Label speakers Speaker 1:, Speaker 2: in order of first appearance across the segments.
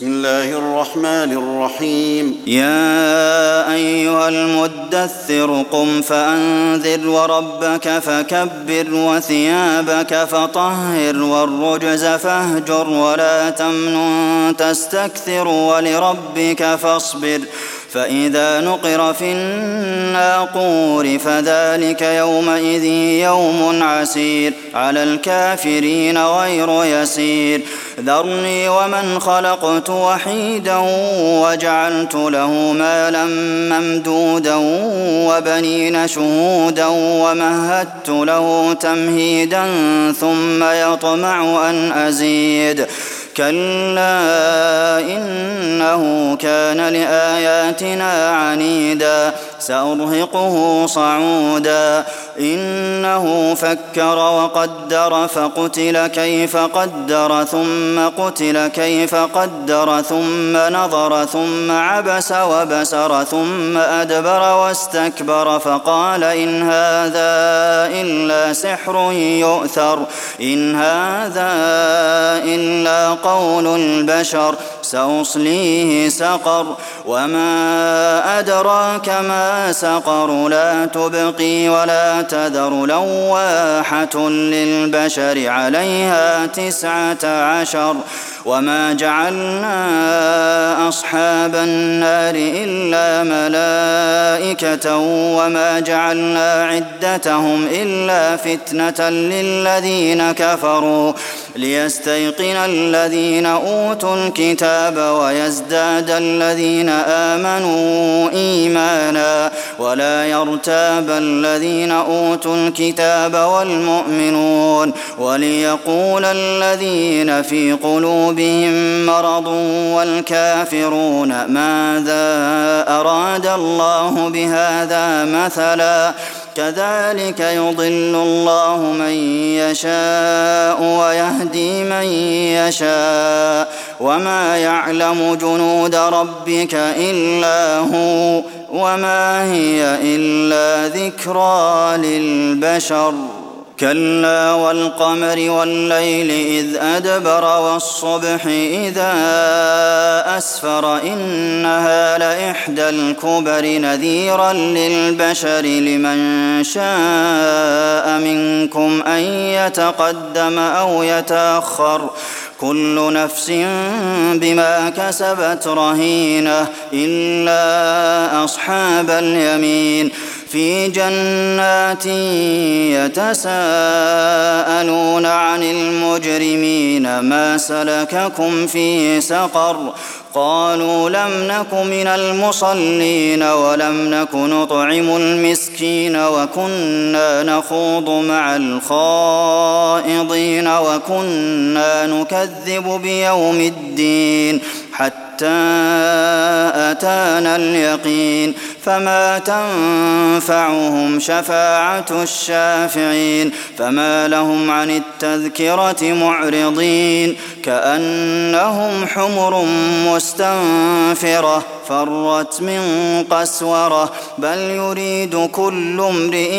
Speaker 1: بسم الله الرحمن الرحيم
Speaker 2: يا أيها المدثر قم فأنذر وربك فكبر وثيابك فطهر والرجز فاهجر ولا تمنن تستكثر ولربك فاصبر فإذا نقر في الناقور فذلك يومئذ يوم عسير على الكافرين غير يسير ذرني ومن خلقت وحيدا وجعلت له مالا ممدودا وبنين شهودا ومهدت له تمهيدا ثم يطمع أن أزيد كلا إنه كان لآياتنا عنيدا سأرهقه صعودا إنه فكر وقدر فقتل كيف قدر ثم قتل كيف قدر ثم نظر ثم عبس وبسر ثم أدبر واستكبر فقال إن هذا إلا سحر يؤثر إن هذا إلا قول البشر سأصليه سقر وما أدراك ما سقر لا تبقي ولا تذر لواحة للبشر عليها 19 وما جعلنا أصحاب النار إلا ملائكة وما جعلنا عدتهم إلا فتنة للذين كفروا ليستيقن الذين أوتوا الكتاب ويزداد الذين آمنوا إيمانا ولا يرتاب الذين أوتوا الكتاب والمؤمنون وليقول الذين في قلوبهم مرض والكافرون ماذا أراد الله بهذا مثلا كذلك يضل الله من يشاء ويهدي من يشاء وما يعلم جنود ربك إلا هو وما هي إلا ذكرى للبشر كلا والقمر والليل إذ أدبر والصبح إذا أسفر إنها لإحدى الكبر نذيرا للبشر لمن شاء منكم أن يتقدم أو يتأخر كل نفس بما كسبت رهينة إلا أصحاب اليمين في جنات يتساءلون عن المجرمين ما سلككم في سقر قالوا لم نك من المصلين ولم نك نطعم المسكين وكنا نخوض مع الخائضين وكنا نكذب بيوم الدين حتى أتانا اليقين فما تنفعهم شفاعة الشافعين فما لهم عن التذكرة معرضين كأنهم حمر مستنفرة فرت من قسورة بل يريد كل امرئ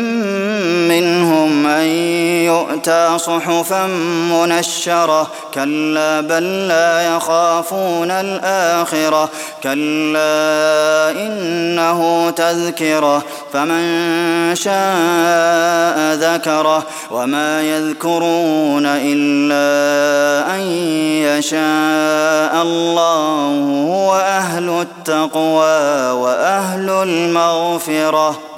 Speaker 2: منهم أن يؤتى صحفا منشرة كلا بل لا يخافون الآخرة كلا إنه تذكرة فمن شاء ذكره وما يذكرون إلا أن يشاء الله وأهل التقوى وأهل المغفرة